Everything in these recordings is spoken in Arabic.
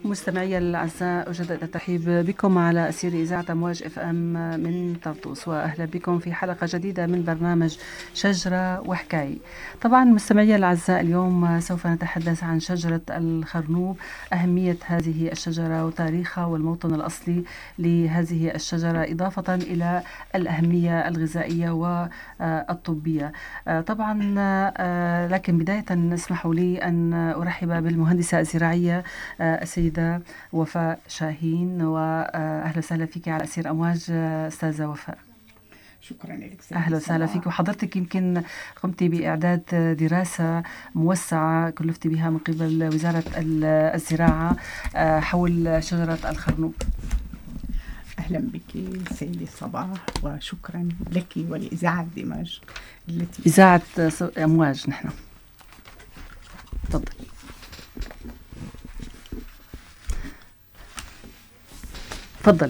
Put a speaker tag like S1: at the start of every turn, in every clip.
S1: مستمعي الأعزاء، أجدد الترحيب بكم على أثير إذاعة أمواج اف ام من طرطوس، وأهلا بكم في حلقة جديدة من برنامج شجرة وحكاية. طبعا مستمعي الأعزاء، اليوم سوف نتحدث عن شجرة الخرنوب، أهمية هذه الشجرة وتاريخها والموطن الأصلي لهذه الشجرة، إضافة إلى الأهمية الغذائية والطبية. طبعا لكن بداية اسمحوا لي أن أرحب بالمهندسة الزراعية السيدة وفاء شاهين، وأهلا وسهلا فيك على أثير أمواج أستاذة وفاء.
S2: شكرا لك.
S1: أهلا وسهلا فيك. وحضرتك يمكن قمتي بإعداد دراسة موسعة كلفتي بها من قبل وزارة الزراعة حول شجرة الخرنوب.
S2: أهلا بك سيدي صباح، وشكرا لك ولإذاعة دمج التي
S1: إذاعة أمواج. نحن تفضل. تفضلي.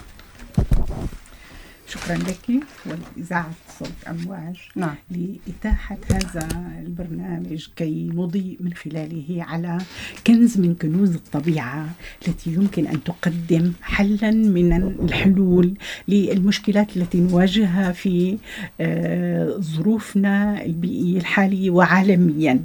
S2: شكرا لك ولإذاعة صوت أمواج لإتاحة هذا البرنامج كي نضيء من خلاله على كنز من كنوز الطبيعة التي يمكن أن تقدم حلا من الحلول للمشكلات التي نواجهها في ظروفنا البيئية الحالية وعالميا.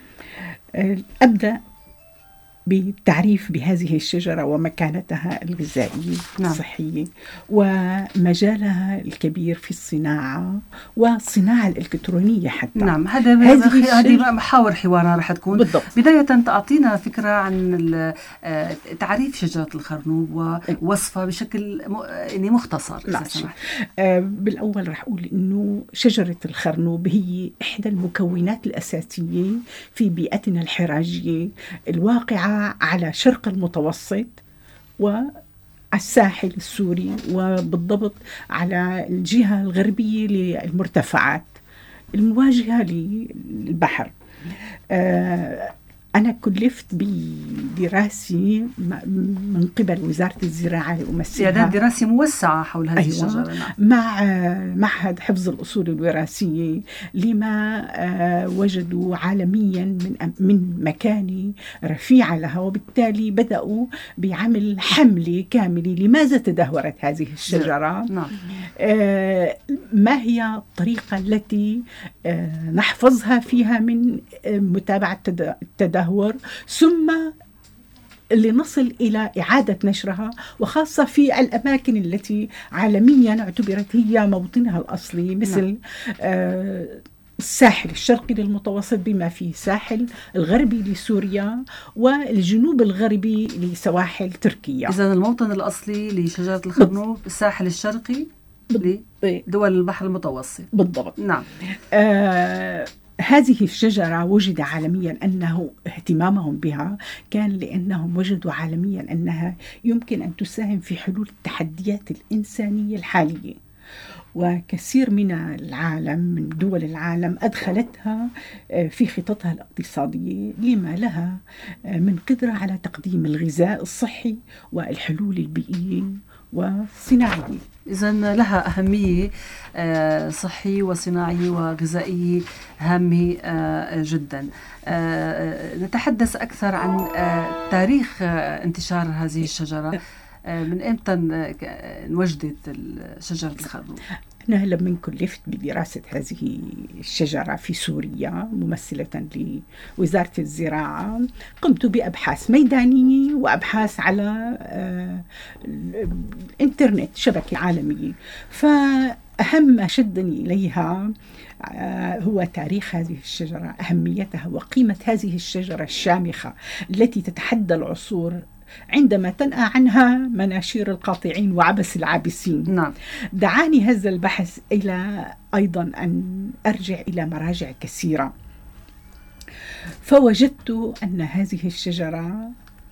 S2: أبدأ بالتعريف بهذه الشجرة ومكانتها الغذائية الصحية ومجالها الكبير في الصناعة والصناعة الإلكترونية حتى.
S1: نعم، هذه محاور حوارنا رح تكون.
S2: بالضبط.
S1: بداية تعطينا فكرة عن تعريف شجرة الخرنوب ووصفها بشكل مختصر إذا سمحت.
S2: بالأول رح أقول إنه شجرة الخرنوب هي إحدى المكونات الأساسية في بيئتنا الحراجية الواقعة على شرق المتوسط وعلى الساحل السوري، وبالضبط على الجهة الغربية للمرتفعات المواجهة للبحر. أنا كلفت بدراسة من قبل وزارة الزراعة لأمثلها،
S1: إعداد دراسة موسعة حول هذه الشجرة
S2: مع معهد حفظ الأصول الوراثية لما وجدوا عالميا من مكانة رفيعة لها، وبالتالي بدأوا بعمل حملة كاملة لماذا تدهورت هذه الشجرة. ما هي الطريقة التي نحفظها فيها من متابعة التدهور، ثم لنصل إلى إعادة نشرها، وخاصة في الأماكن التي عالميا اعتبرت هي موطنها الأصلي، مثل الساحل الشرقي للمتوسط بما فيه الساحل الغربي لسوريا والجنوب الغربي لسواحل تركيا.
S1: إذن الموطن الأصلي لشجرة الخرنوب الساحل الشرقي لدول البحر المتوسط.
S2: بالضبط.
S1: نعم.
S2: هذه الشجرة وجد عالميا أنه اهتمامهم بها كان لأنهم وجدوا عالميا أنها يمكن أن تساهم في حلول التحديات الإنسانية الحالية، وكثير من العالم من دول العالم أدخلتها في خططها الاقتصادية لما لها من قدرة على تقديم الغذاء الصحي والحلول البيئية والصناعية.
S1: إذن لها أهمية صحية وصناعية وغذائية هامة جدا. نتحدث أكثر عن تاريخ انتشار هذه الشجرة. من إمتى انوجدت شجرة الخرنوب؟
S2: أنا لما كلفت بدراسة هذه الشجرة في سوريا ممثلة لوزارة الزراعة، قمت بأبحاث ميدانية وأبحاث على الإنترنت، شبكة عالمية. فأهم ما شدني إليها هو تاريخ هذه الشجرة، أهميتها وقيمة هذه الشجرة الشامخة التي تتحدى العصور عندما تنأى عنها مناشير القاطعين وعبس العابسين.
S1: نعم.
S2: دعاني هذا البحث إلى أيضا أن أرجع إلى مراجع كثيرة، فوجدت أن هذه الشجرة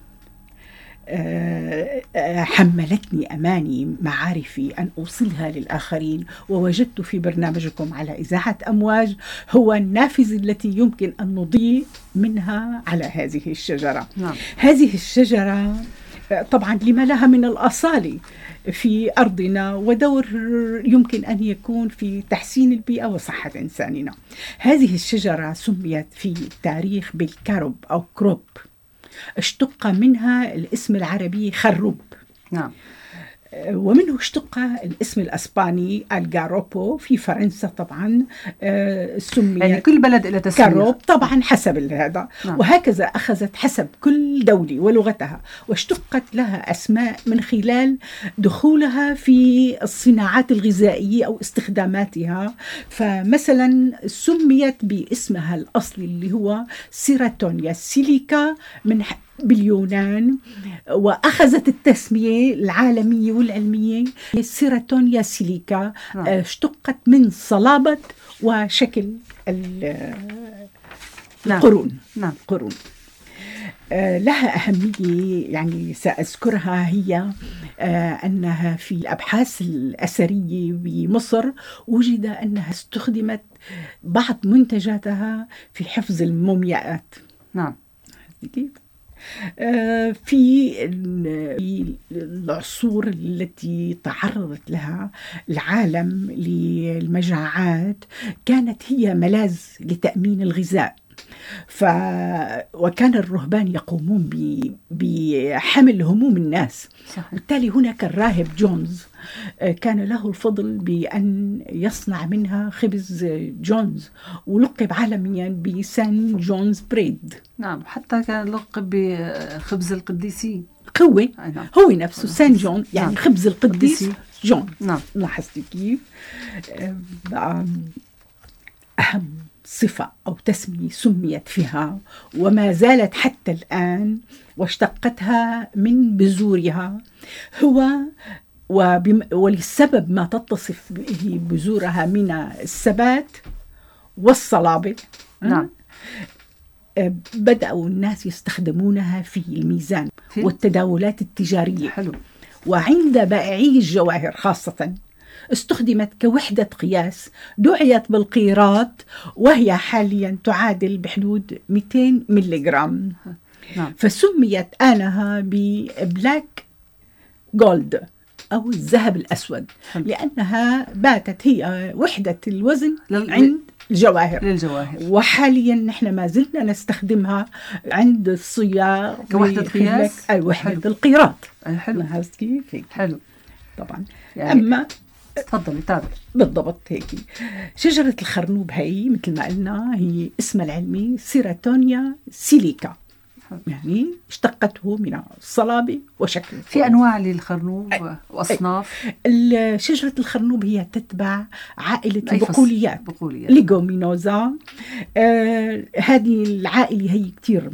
S2: حملتني أماني معارفي أن أوصلها للآخرين، ووجدت في برنامجكم على إذاعة أمواج هو النافذة التي يمكن أن نضيء منها على هذه الشجرة. هذه الشجرة طبعا لما لها من الأصالة في أرضنا ودور يمكن أن يكون في تحسين البيئة وصحة إنساننا. هذه الشجرة سميت في التاريخ بالكرب أو كروب، اشتق منها الاسم العربي خروب.
S1: نعم.
S2: ومنه اشتق الاسم الأسباني الجاروبو في فرنسا طبعا، سمي
S1: يعني كل بلد إلى تسمية
S2: كاروب طبعا حسب هذا.
S1: نعم.
S2: وهكذا أخذت حسب كل دولة ولغتها، واشتقت لها أسماء من خلال دخولها في الصناعات الغذائية أو استخداماتها. فمثلا سميت باسمها الأصلي اللي هو سيراتونيا سيليكا من باليونان، وأخذت التسمية العالمية والعلمية سيراتونيا سيليكا. اشتقت من صلابة وشكل القرون.
S1: نعم.
S2: قرون. لها أهمية يعني سأذكرها، هي أنها في الأبحاث الأثرية بمصر وجد أنها استخدمت بعض منتجاتها في حفظ المومياءات.
S1: نعم.
S2: في العصور التي تعرضت لها العالم للمجاعات كانت هي ملاذ لتأمين الغذاء. وكان الرهبان يقومون بحمل هموم الناس. بالتالي هناك الراهب جونز كان له الفضل بأن يصنع منها خبز جونز، ولقب عالميا بسان جونز بريد.
S1: نعم، حتى كان لقب بخبز القديسين.
S2: هو نفسه سان جون، يعني نعم. خبز القديس جون.
S1: نعم.
S2: لاحظتي كيف؟ أهم صفة أو تسمية سميت فيها وما زالت حتى الآن واشتقتها من بذورها هو ولسبب ما تتصف به بذورها من الثبات والصلابة.
S1: نعم.
S2: بدأوا الناس يستخدمونها في الميزان والتداولات التجارية.
S1: حلو.
S2: وعند بائعي الجواهر خاصة استخدمت كوحدة قياس، دعيت بالقيراط، وهي حاليا تعادل بحدود 200 ملغرام.
S1: نعم.
S2: فسميت آنها ببلاك جولد أو الذهب الأسود، لأنها باتت هي وحدة الوزن عند للجواهر. وحاليا نحن ما زلنا نستخدمها عند الصياغ
S1: كوحدة قياس،
S2: وحدة القيراط.
S1: حلو. حلو
S2: طبعا.
S1: يعني
S2: أما
S1: تفضلي تابع.
S2: بالضبط هيك. شجرة الخرنوب هي مثل ما قلنا هي اسمها العلمي سيراتونيا سيليكا، يعني اشتقته من الصلابة وشكل.
S1: في أنواع للخرنوب وأصناف.
S2: شجرة الخرنوب هي تتبع عائلة البقوليات ليغومينوزا. هذه العائلة هي كتير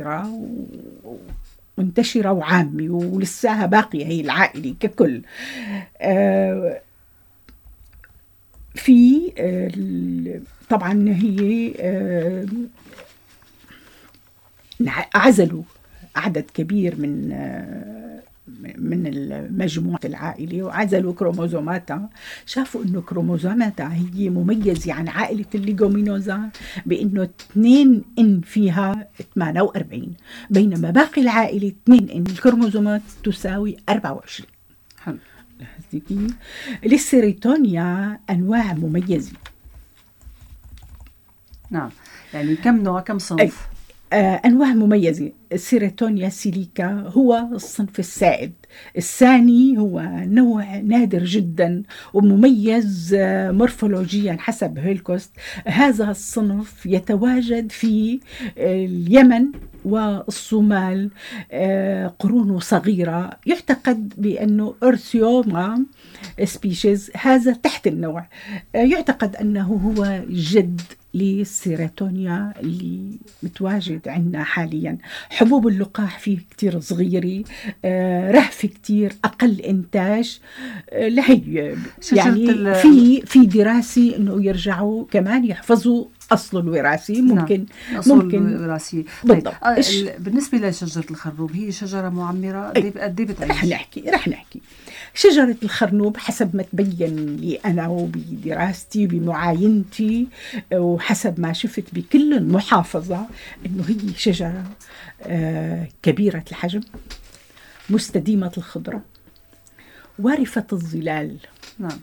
S2: منتشرة وعامة، ولساها باقية هي العائلة ككل. في طبعا هي عزلوا عدد كبير من المجموعة العائلة وعزلوا كروموزوماتها. شافوا انه كروموزوماتها هي مميزة عن عائلة الليغومينوزا بانه 2 ان فيها 48، بينما باقي العائلة 2 ان الكروموزومات تساوي 24.
S1: حلو.
S2: للسيريتونيا أنواع مميزة.
S1: نعم، يعني كم نوع، كم صنف؟
S2: أنواع مميزة. السيريتونيا سيليكا هو الصنف السائد. الثاني هو نوع نادر جدا ومميز مورفولوجيا حسب هيلكوست. هذا الصنف يتواجد في اليمن والصومال، قرون صغيرة. يعتقد بأنه أرثيوما سبيشيز هذا تحت النوع، يعتقد أنه هو جد للسيريتونيا اللي متواجد عندنا حاليا. حبوب اللقاح فيه كتير صغيرة، رهف كتير، أقل إنتاج. لهي يعني في دراسة إنه يرجعوا كمان يحفظوا أصل الوراثي. ممكن
S1: الوراثي.
S2: بالضبط.
S1: بالنسبة لشجرة الخرنوب هي شجرة معمرة قد ايه بتعيش؟
S2: رح نحكي. شجرة الخرنوب حسب ما تبين لي أنا وبدراستي بمعاينتي وحسب ما شفت بكل المحافظة إنه هي شجرة كبيرة الحجم، مستديمة الخضرة، وارفة الظلال.
S1: نعم.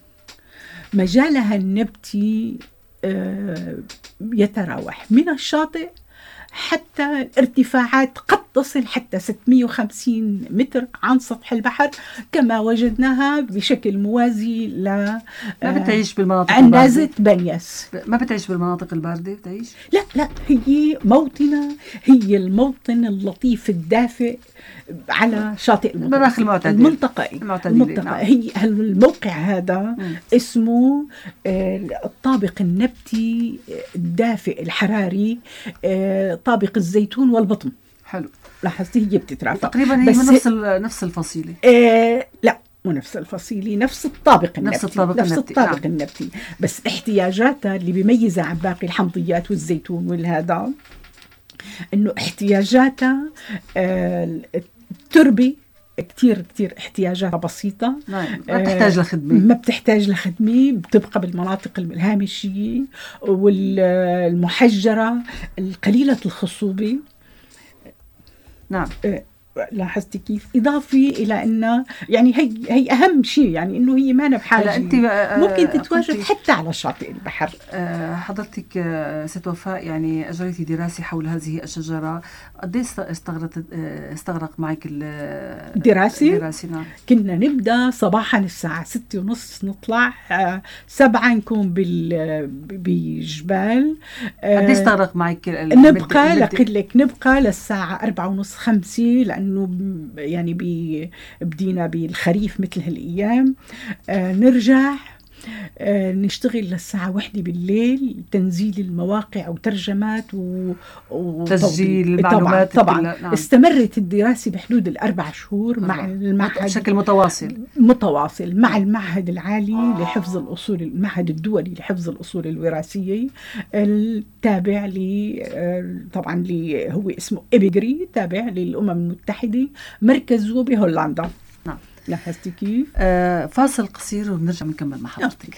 S2: مجالها النبتي يتراوح من الشاطئ حتى ارتفاعات قد تصل حتى 650 متر عن سطح البحر، كما وجدناها بشكل موازي
S1: ما بتعيش بالمناطق
S2: عنازة بنياس.
S1: ما بتعيش بالمناطق الباردة بتعيش؟
S2: لا، هي موطنة، هي الموطن اللطيف الدافئ على شاطئ
S1: المناخ المعتدل،
S2: المنطقة. هي الموقع هذا اسمه الطابق النبتي الدافئ الحراري، طابق الزيتون والبطن.
S1: حلو.
S2: لاحظتي هي بتترافق
S1: تقريبا، هي من نفس الفصيلة.
S2: لا، مو نفس الفصيلة، نفس الطابق
S1: النبتي.
S2: النبتي، بس احتياجاتها اللي بيميزها عن باقي الحمضيات والزيتون والهذا انه احتياجاتها التربة كتير احتياجاتها بسيطة، ما بتحتاج لخدمة، بتبقى بالمناطق الهامشية والمحجرة القليلة الخصوبة.
S1: نعم.
S2: لاحظتي كيف؟ إضافي إلى أنه يعني هي أهم شيء، يعني أنه هي ما بحاجة ممكن تتواجد حتى على شاطئ البحر.
S1: حضرتك ست وفاء يعني أجريتي دراسة حول هذه الشجرة، قد ايش استغرق معك
S2: الدراسة؟
S1: نعم.
S2: كنا نبدأ صباحا الساعة 6:30 نطلع 7 نكون بجبال.
S1: قد ايش استغرق معك
S2: نبقى للساعة 4:30-5، لأنه يعني بدينا بالخريف مثل هالأيام. نرجع نشتغل للساعة 1 بالليل، تنزيل المواقع وترجمات
S1: وتسجيل المعلومات.
S2: طبعا. نعم. استمرت الدراسة بحدود 4 شهور مع المعهد
S1: بشكل متواصل
S2: مع المعهد العالي لحفظ الأصول، المعهد الدولي لحفظ الأصول الوراثية التابع طبعا هو اسمه إبيغري، تابع للأمم المتحدة، مركزه بهولندا.
S1: نعم.
S2: لاحظتي كيف؟
S1: فاصل قصير ونرجع نكمل مع حضرتك.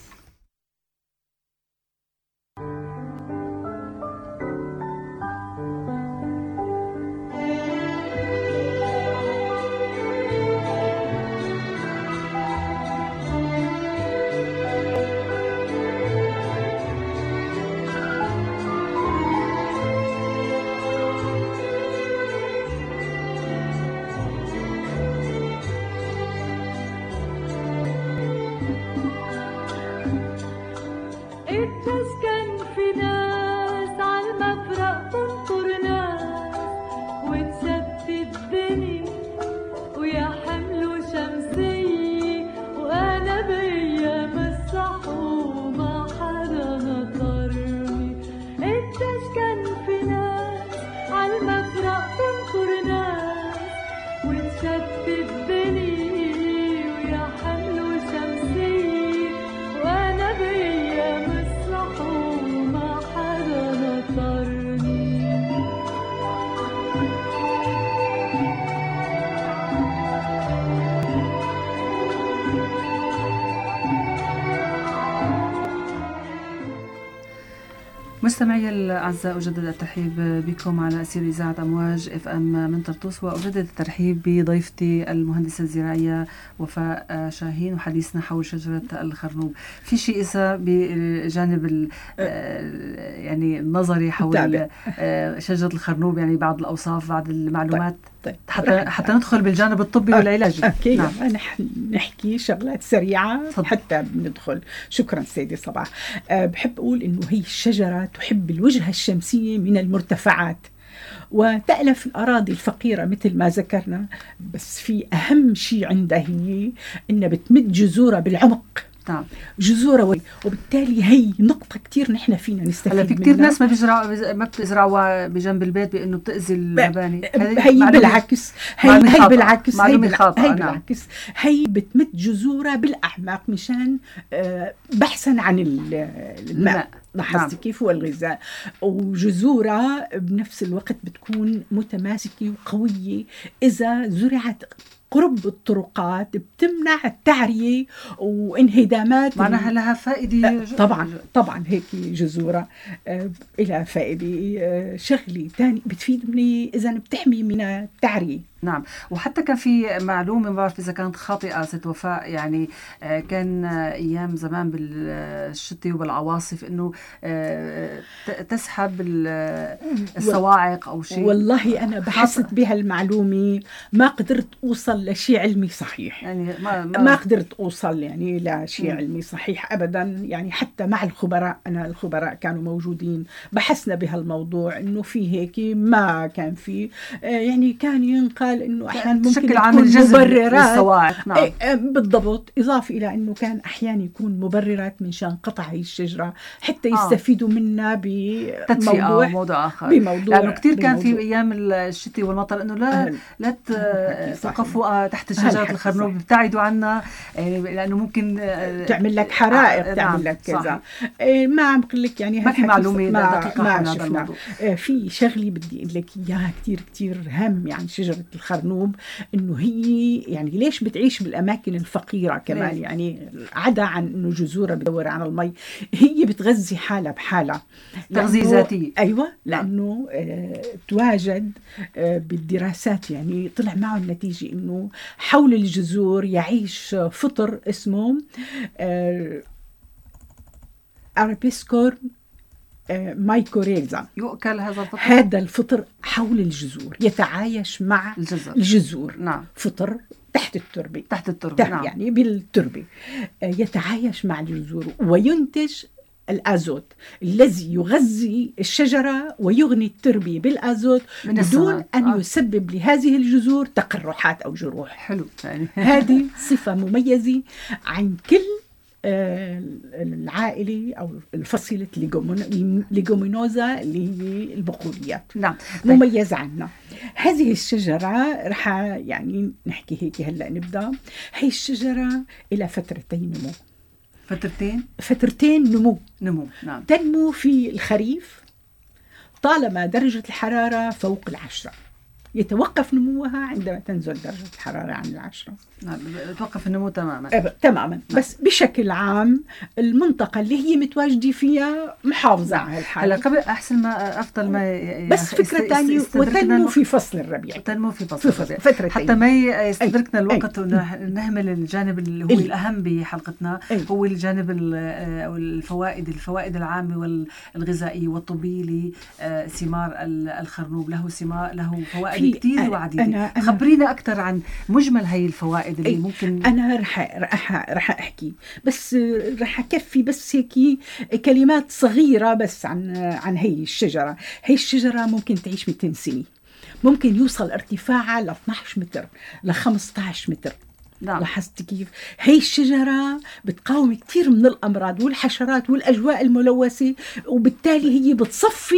S1: مستمعي الأعزاء، أجدد الترحيب بكم على أثير إذاعة أمواج FM من طرطوس، وأجدد الترحيب بضيفتي المهندسة الزراعية وفاء شاهين، وحديثنا حول شجرة الخرنوب. في شيء إذا بجانب يعني النظري حول شجرة الخرنوب، يعني بعض الأوصاف، بعض المعلومات. طيب. حتى ندخل بالجانب الطبي والعلاجي.
S2: أوكي. نعم. نحكي شغلات سريعة حتى ندخل. شكرا سيدي صباح. بحب أقول إنه هي الشجرة تحب الوجهة الشمسية من المرتفعات، وتألف الأراضي الفقيرة مثل ما ذكرنا، بس في أهم شيء عندها هي إنها بتمد جذورها بالعمق.
S1: نعم.
S2: جذورها، وبالتالي هي نقطة كتير نحن فينا نستفيد منها.
S1: في كتير ناس ما بتزرعوا بجنب البيت بأنه بتأذي المباني.
S2: هي بالعكس،
S1: بالعكس
S2: هي بتمد جذورها بالأعماق مشان بحثا عن الماء. لاحظتي كيف هو الغذاء، وجذورها بنفس الوقت بتكون متماسكة وقوية. إذا زرعت قرب الطرقات بتمنع التعرية وانهدامات.
S1: معناها لها فائدة.
S2: طبعا هيك جذورة إلى فائدة. شغلي تاني بتفيد مني إذا بتحمي من التعرية.
S1: نعم. وحتى كان في معلومة، ما بعرف إذا كانت خاطئة ست وفاء، يعني كان أيام زمان بالشتي وبالعواصف إنه تسحب الصواعق أو شيء.
S2: والله أنا بحثت بهالمعلومة، ما قدرت أوصل لشيء علمي صحيح،
S1: يعني
S2: ما قدرت أوصل يعني لشيء علمي صحيح أبدا. يعني حتى مع الخبراء، أنا الخبراء كانوا موجودين، بحثنا بهالموضوع إنه في هيك، ما كان في يعني كان ينقل إنه أحيانا ممكن تكون مبررات.
S1: نعم.
S2: بالضبط. إضافة إلى إنه كان أحيانا يكون مبررات من شان قطع هي الشجرة حتى يستفيدوا منها
S1: بموضوع آخر. لأنه كتير كان في أيام الشتي والمطر إنه لا توقفوا تحت شجرة الخرنوب، ابتعدوا عنها، يعني لأنه ممكن
S2: تعمل لك حرائق، تعمل لك كذا. ما عم بقول لك يعني
S1: ما في معلومة دقيقة عن هذا الموضوع.
S2: في شغلة بدي أقول لك إياها كتير كتير هام يعني شجرة الخرنوب، إنه هي يعني ليش بتعيش بالأماكن الفقيرة كمان، ليه؟ يعني عدا عن إنه جذورها بدور عن المي، هي بتغذي حالها بحالها،
S1: تغذية ذاتية.
S2: أيوة، لأنه تواجد بالدراسات، يعني طلع معه النتيجة إنه حول الجذور يعيش فطر اسمه أرابيسكور مايكوريزا.
S1: يؤكل هذا الفطر؟
S2: هذا الفطر حول الجذور يتعايش مع الجذور.
S1: نعم.
S2: فطر تحت التربة.
S1: نعم.
S2: يعني بالتربة يتعايش مع الجذور وينتج الأزوت الذي يغذي الشجرة ويغني التربة بالأزوت بدون أن يسبب لهذه الجذور تقرحات أو جروح.
S1: حلو. يعني
S2: هذه صفة مميزة عن كل العائلة أو الفصيلة ليجومينوزا اللي هي البقوليات.
S1: نعم.
S2: مميزة عنا هذه الشجرة. رح يعني نحكي هيك هلأ نبدأ. هي الشجرة إلى فترتين نمو. فترتين نمو.
S1: نعم.
S2: تنمو في الخريف طالما درجة الحرارة فوق 10. يتوقف نموها عندما تنزل درجة الحرارة عن 10.
S1: نعم. يتوقف النمو تماما.
S2: تماما.
S1: نعم.
S2: بس بشكل عام المنطقة اللي هي متواجدة فيها محافظة على الحالة.
S1: هلا قبل أحسن ما أفضل ما
S2: بس فكرة ثانية، وتنمو في فصل الربيع.
S1: فترتين. حتى ما يستدركنا الوقت ونهمل الجانب اللي هو الأهم بحلقتنا. هو الجانب أو الفوائد العامة والغذائية والطبية لثمار الخرنوب. له فوائد كتير وعديدة. خبرينا أكثر عن مجمل هاي الفوائد اللي ممكن.
S2: أنا رح أحكي، بس رح أكفي بس هيك كلمات صغيرة بس عن هي الشجرة. هي الشجرة ممكن تعيش 200 سنة، ممكن يوصل ارتفاعها ل 12 متر ل 15 متر.
S1: نعم.
S2: لاحظت كيف؟ هي الشجرة بتقاوم كتير من الأمراض والحشرات والأجواء الملوثة، وبالتالي هي بتصفي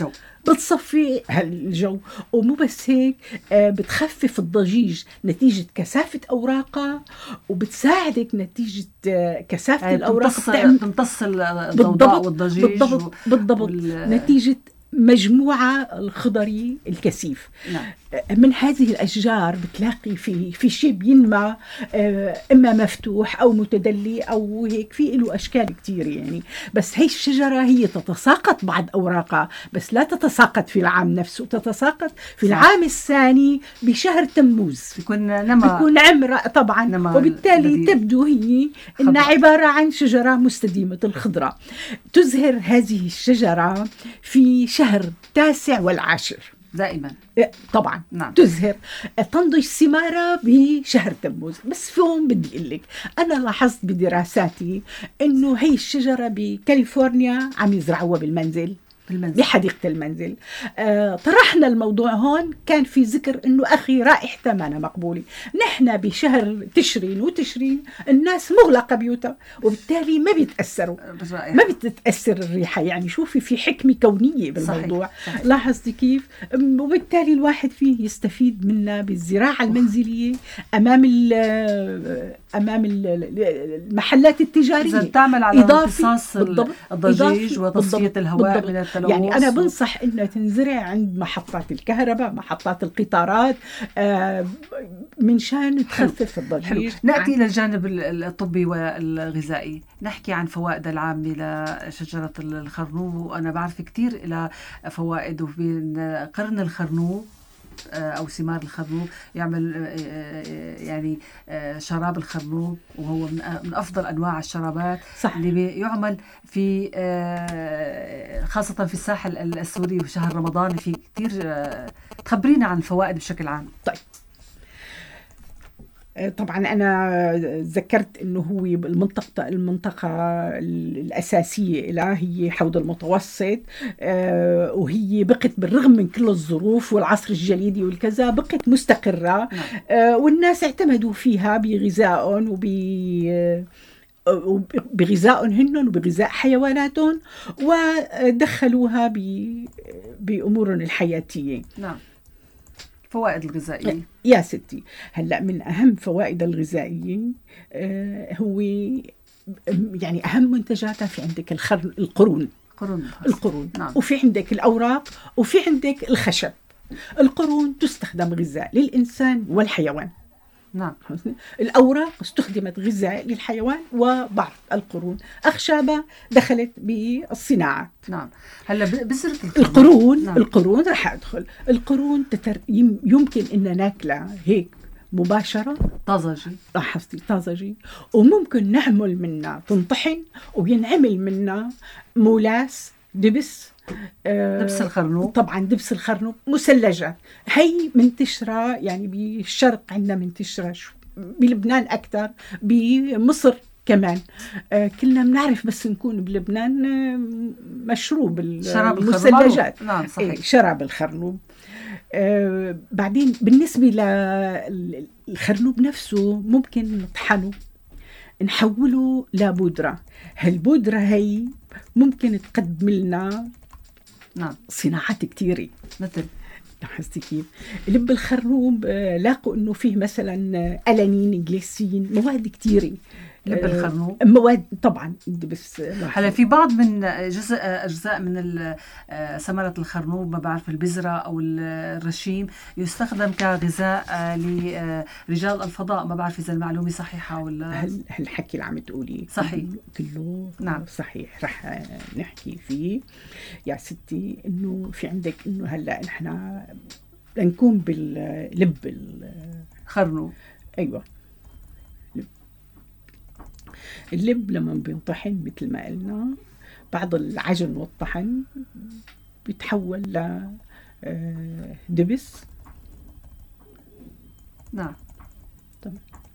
S2: الجو. ومو بس هيك، بتخفف الضجيج نتيجة كثافة أوراقها، وبتساعدك نتيجة كثافة الأوراق
S1: تمتص الضوضاء والضجيج.
S2: بالضبط. نتيجة مجموعة الخضري الكثيف.
S1: نعم.
S2: من هذه الأشجار بتلاقي في شيء بينمى، إما مفتوح أو متدلي أو هيك، في له أشكال كتير يعني. بس هي الشجرة هي تتساقط بعض أوراقها، بس لا تتساقط في العام نفسه، تتساقط في العام الثاني بشهر تموز.
S1: بيكون
S2: عمرها طبعا، وبالتالي تبدو هي إنها عبارة عن شجرة مستديمة الخضرة. تزهر هذه الشجرة في شهر 9 و10
S1: دائما
S2: طبعا.
S1: نعم.
S2: تزهر، تنضج ثمارها بشهر تموز. بس فيهم بدي أقول لك، أنا لاحظت بدراساتي إنه هي الشجرة بكاليفورنيا عم يزرعوها بالمنزل. بحديقة المنزل. طرحنا الموضوع هون، كان في ذكر إنه أخي رائحته ما مقبولة. نحن بشهر تشرين الناس مغلقة بيوتها، وبالتالي ما بتتأثر الريحة. يعني شوفي في حكمة كونية بالموضوع.
S1: صحيح.
S2: لاحظتي كيف؟ وبالتالي الواحد فيه يستفيد منها بالزراعة المنزلية أمام المحلات التجارية.
S1: تعمل على امتصاص الضجيج وتصفية الهواء من التلوث.
S2: يعني أنا بنصح إنها تنزرع عند محطات الكهرباء، محطات القطارات، من شان تخفف الضجيج.
S1: نأتي إلى الجانب الطبي والغذائي. نحكي عن فوائد العامة لشجرة الخرنوب. وأنا بعرف كتير إلى فوائد، وبين قرن الخرنوب أو ثمار الخروب، يعمل يعني شراب الخروب، وهو من أفضل أنواع الشرابات.
S2: صح.
S1: اللي يعمل في خاصة في الساحل السوري في شهر رمضان. في كتير تخبرينا عن الفوائد بشكل عام.
S2: طيب، طبعا أنا ذكرت أنه هو المنطقة الأساسية لها هي حوض المتوسط، وهي بقت بالرغم من كل الظروف والعصر الجليدي والكذا بقت مستقرة. والناس اعتمدوا فيها بغذائهم وبغذائهم هن وبغذاء حيواناتهم، ودخلوها بأمورهم الحياتية.
S1: نعم. فوائد الغذائية
S2: يا ستي، هلأ من أهم فوائد الغذائية هو يعني أهم منتجاتها في عندك القرون.
S1: نعم.
S2: وفي عندك الأوراق، وفي عندك الخشب. القرون تستخدم غذاء للإنسان والحيوان.
S1: نعم.
S2: الأوراق استخدمت غذاء للحيوان، وبعض القرون أخشابها دخلت بالصناعات.
S1: نعم. هلا بذرة
S2: القرون.
S1: نعم.
S2: القرون رح أدخل. القرون يمكن إن ناكلها هيك مباشرة طازجي، وممكن نعمل منها تنطحن، وينعمل منها مولاس، دبس
S1: الخرنوب.
S2: طبعا دبس الخرنوب، مثلجة. هي منتشرة يعني بالشرق عندنا، منتشرة بلبنان أكثر، بمصر كمان. كلنا بنعرف بس نكون بلبنان مشروب المثلجات.
S1: نعم صحيح.
S2: شراب الخرنوب. بعدين بالنسبة للخرنوب نفسه ممكن نطحنه، نحوله لبودرة. هالبودرة هي ممكن تقدم لنا
S1: نعم
S2: صناعات كتيرة.
S1: مثل
S2: لاحظتي كيف؟ لب الخرنوب لاقوا انه فيه مثلا ألانين، جليسين، مواد كتيرة.
S1: لب الخرنوب
S2: مواد طبعا. بس
S1: هلا في بعض من أجزاء من ثمرة الخرنوب، ما بعرف البذرة أو الرشيم، يستخدم كغذاء لرجال الفضاء. ما بعرف إذا المعلومة صحيحة ولا.
S2: هالحكي اللي عم تقولي
S1: صحيح؟
S2: كله
S1: نعم
S2: صحيح. رح نحكي فيه يا ستي. إنه في عندك إنه هلا نحن نكون باللب
S1: الخرنوب.
S2: أيوة، اللب لما بينطحن مثل ما قلنا، بعض العجن والطحن بيتحول لدبس.
S1: نعم.
S2: طبعا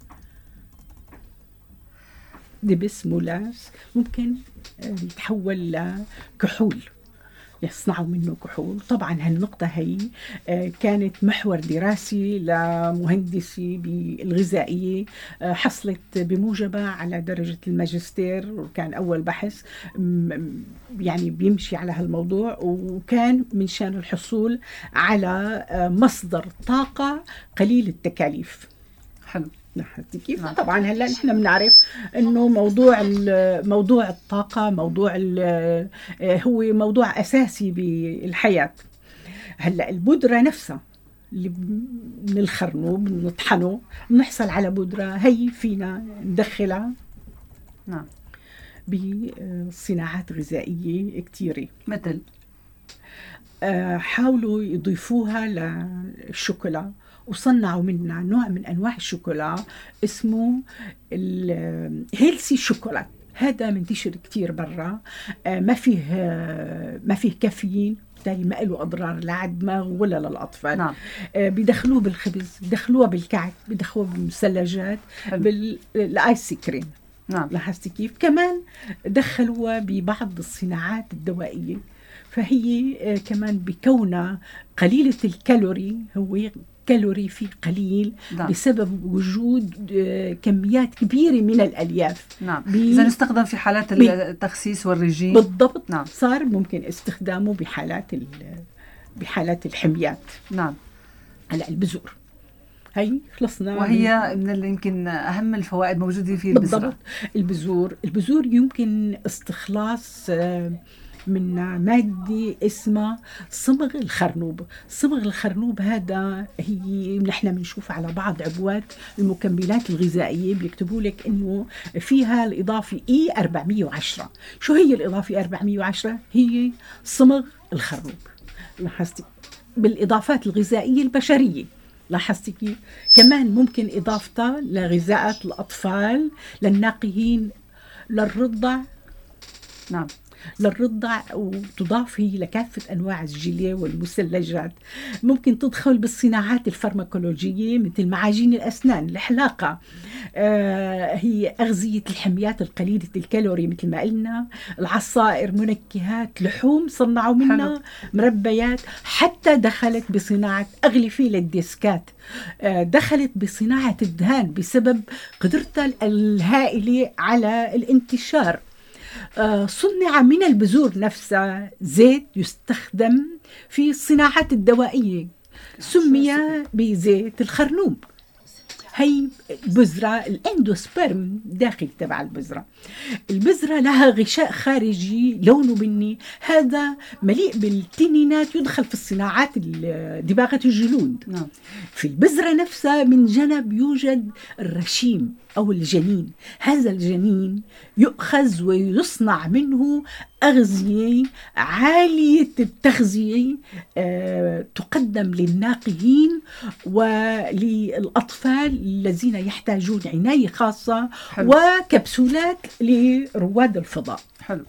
S2: دبس، مولاس، ممكن يتحول لكحول، يصنعوا منه كحول. طبعا هالنقطة هي كانت محور دراسي لمهندسي بالغذائية، حصلت بموجبها على درجة الماجستير، وكان أول بحث يعني بيمشي على هالموضوع، وكان من شان الحصول على مصدر طاقة قليل التكاليف.
S1: حلو.
S2: لاحظتي كيف؟ طبعا هلا نحن بنعرف انه موضوع الطاقه هو موضوع اساسي بالحياه. هلا البودره نفسها اللي من الخرنوب بنطحنه، بنحصل على بودره هي فينا ندخلها
S1: نعم
S2: بصناعات غذائيه كثيره.
S1: مثل
S2: حاولوا يضيفوها للشوكولا، وصنعوا منها نوع من أنواع الشوكولا اسمه الهيلسي شوكولا. هذا منتشر كتير برا، ما فيه كافيين، بالتالي ما له أضرار لا على الدماغ ولا للأطفال.
S1: نعم.
S2: بيدخلوه بالخبز، بيدخلوه بالكعك، بيدخلوه بالمثلجات، بالآيس كريم.
S1: نعم.
S2: لاحظتي كيف؟ كمان دخلوها ببعض الصناعات الدوائية، فهي كمان بكونها قليلة الكالوري، هو كالوري فيه قليل. نعم. بسبب وجود كميات كبيرة من الألياف.
S1: نعم. إذا نستخدم في حالات التخسيس والرجيم.
S2: بالضبط.
S1: نعم.
S2: صار ممكن استخدامه بحالات الحميات.
S1: نعم.
S2: هلا البذور هي خلصنا،
S1: وهي من يمكن أهم الفوائد موجودة في
S2: البذرة. البذور يمكن استخلاص من مادة اسمها صمغ الخرنوب. صمغ الخرنوب هذا هي نحن بنشوف على بعض عبوات المكملات الغذائية بيكتبوا لك إنه فيها الإضافة E410. شو هي الإضافة 410؟ هي صمغ الخرنوب. لاحظتي بالإضافات الغذائية البشرية. لاحظتي كيف؟ كمان ممكن إضافتها لغذاءات الأطفال، للناقهين، للرضع.
S1: نعم،
S2: للرضع، وتضاف هي لكافة أنواع الجيليه والمثلجات. ممكن تدخل بالصناعات الفارماكولوجية مثل معاجين الأسنان، الحلاقة. هي أغذية الحميات القليلة الكالوري مثل ما قلنا، العصائر، منكهات، لحوم صنعوا منها مربيات. حتى دخلت بصناعة أغلفة للديسكات، دخلت بصناعة الدهان بسبب قدرتها الهائلة على الانتشار. صنع من البذور نفسها زيت يستخدم في الصناعات الدوائية، سمي بزيت الخرنوب. هي بذرة الاندوسبرم داخل تبع البذرة. البذرة لها غشاء خارجي لونه بني، هذا مليء بالتنينات، يدخل في الصناعات دباغة الجلود. في البذرة نفسها من جنب يوجد الرشيم أو الجنين. هذا الجنين يؤخذ ويصنع منه أغذية عالية التغذية، تقدم للناقهين وللأطفال الذين يحتاجون عناية خاصة. حلو. وكبسولات لرواد الفضاء.
S1: حلو.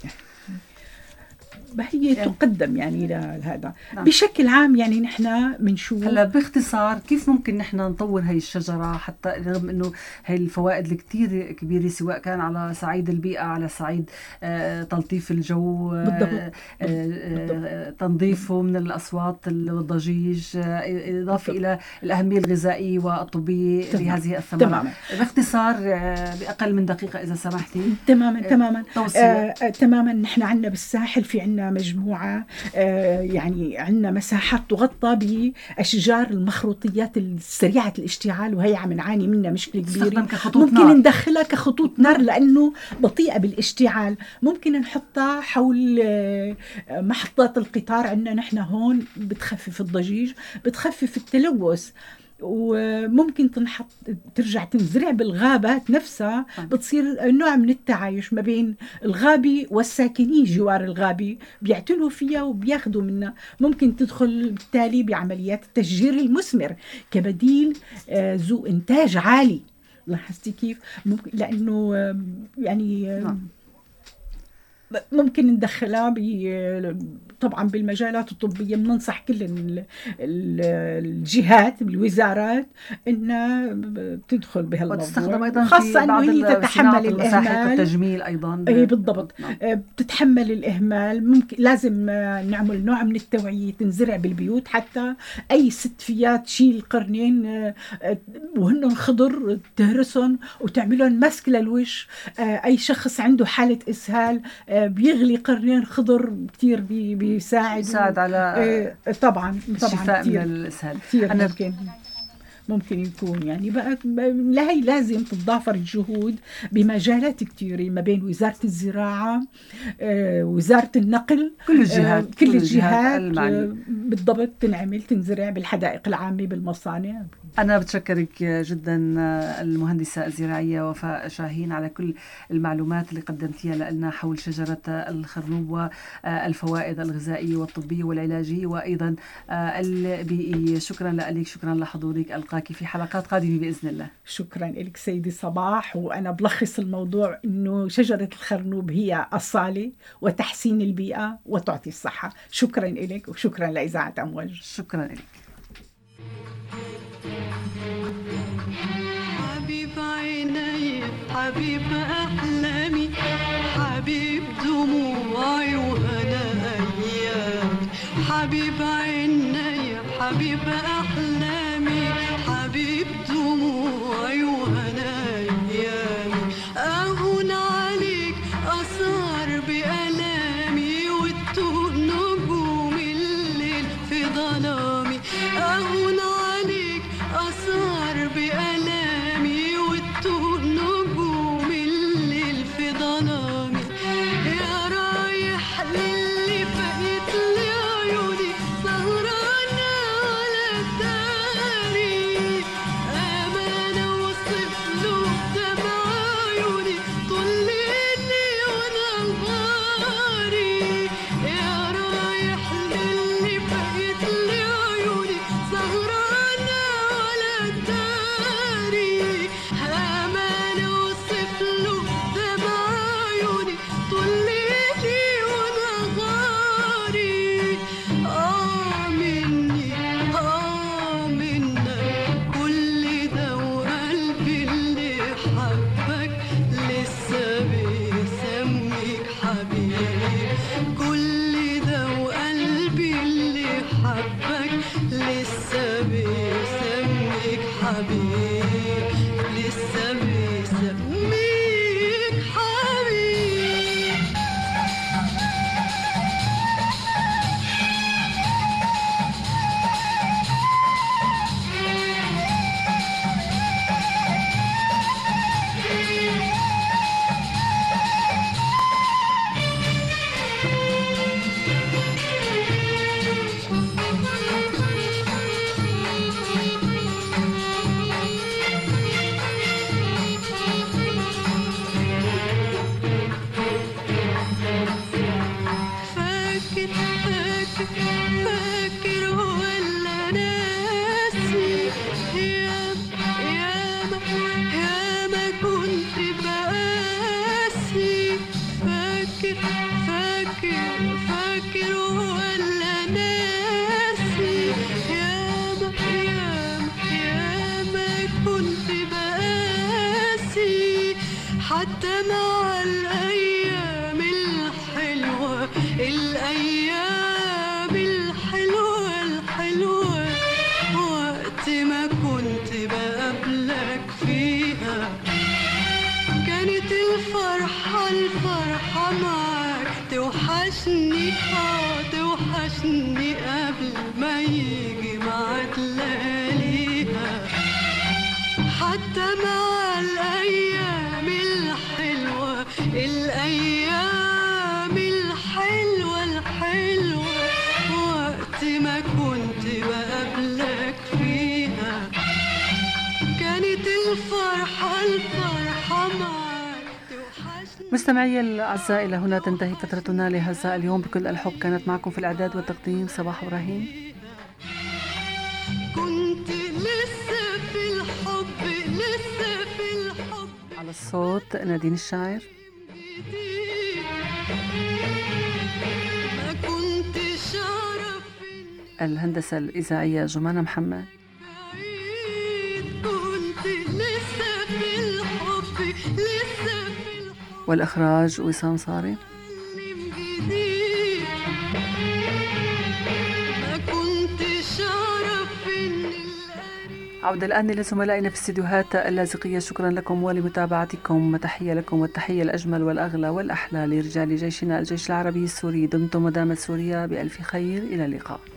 S2: هي تقدم يعني لهذا. نعم. بشكل عام يعني نحن بنشوف
S1: هلا باختصار كيف ممكن نحن نطور هاي الشجرة، حتى رغم انه هاي الفوائد الكتير كبيرة، سواء كان على صعيد البيئة، على صعيد تلطيف الجو، بالضبط. تنظيفه من الأصوات والضجيج، إضافة إلى الأهمية الغذائية والطبية لهذه الثمرة. تماما. باختصار بأقل من دقيقة إذا سمحتي.
S2: تماما. تماما. نحن عندنا بالساحل في عندنا مجموعة، يعني عندنا مساحات تغطى بأشجار المخروطيات السريعة الاشتعال، وهي عم نعاني منها مشكلة كبيرة. ممكن ندخلها كخطوط نار لأنه بطيئة بالاشتعال. ممكن نحطها حول محطات القطار عندنا نحن هون، بتخفف الضجيج، بتخفف التلوث. وممكن ترجع تنزرع بالغابات نفسها، بتصير نوع من التعايش ما بين الغابة والساكنين جوار الغابة، بيعتنوا فيها وبياخدوا منها. ممكن تدخل بالتالي بعمليات التشجير المثمر كبديل ذو إنتاج عالي. لاحظتي كيف؟ لأنه يعني ممكن ندخلها طبعا بالمجالات الطبية. بننصح كل الجهات بالوزارات انها تدخل بهالموضوع،
S1: وتستخدم ايضا
S2: خاصة انه هي تتحمل الاهمال
S1: والتجميل ايضا.
S2: اي بالضبط. بتتحمل الاهمال. ممكن لازم نعمل نوع من التوعية، تنزرع بالبيوت، حتى اي ست فيها تشيل قرنين وهن خضر تهرسهم وتعملهم مسك للوش. اي شخص عنده حالة اسهال بيغلي قرنين خضر، كتير بيساعد على طبعا
S1: الشفاء من الإسهال.
S2: ممكن يكون يعني بقى هي لازم تتضافر الجهود بمجالات كتيرة ما بين وزارة الزراعة، وزارة النقل، كل الجهات بالضبط، تنزرع بالحدائق العامة، بالمصانع.
S1: أنا بتشكرك جدا المهندسة الزراعية وفاء شاهين على كل المعلومات اللي قدمتيها لنا حول شجرة الخرنوب والفوائد الغذائية والطبية والعلاجية وأيضا البيئية. شكرا لك، شكرا لحضورك. ألقاك في حلقات قادمة بإذن الله.
S2: شكرا لك سيدي صباح. وأنا بلخص الموضوع إنه شجرة الخرنوب هي أصالة وتحسين البيئة وتعطي الصحة. شكرا لك وشكرا لإذاعة أمواج.
S1: شكرا لك.
S3: حبيب عيني، حبيب أحلامي، حبيب دموعي وهنا أيامي. حبيب عيني، حبيب أحلامي، حبيب دموعي وهنا أيامي. أهون عليك أسهر بألامي وتوه نجوم الليل في ظلامي. أهون عليك أسهر بألامي وتوه نجوم الليل في ظلامي. يا رايح للي فقت لي عيوني سهرانة على الداري. أمانة وصف له دمع عيوني طول ليلي ونهاري. يا رايح للي فقت لي حبيب لسه بيسميك حبيب. فاكر فاكر ولا ناسي؟ ياما كنت بقاسي. فاكر ولا ناسي؟ ياما كنت بقاسي. حتى مع الأيام الحلوة الحلوة وقت ما كنت بقابلك فيها كانت الفرحة معاك توحشني قبل ما يجي ميعاد لياليها. حتى مع الأيام الحلوة وقت ما كنت بقابلك فيها كانت الفرحة معاك توحشني.
S1: مستمعي الأعزاء، إلى هنا تنتهي فترتنا لهذا اليوم. بكل الحب كانت معكم في الإعداد والتقديم صباح إبراهيم.
S3: كنت لسه في الحب
S1: على الصوت نادين الشاعر.
S3: ما كنتش أعرف
S1: الهندسة الإذاعية جمانة محمد.
S3: كنت لسه في الحب
S1: والإخراج وسام صاري.
S3: ما كنتش أعرف
S1: عودة الآن لزملائنا في استديوهات اللاذقية. شكرا لكم ولمتابعتكم. تحية لكم والتحية الأجمل والأغلى والأحلى لرجال جيشنا الجيش العربي السوري. دمتم ودامت سوريا بألف خير. إلى اللقاء.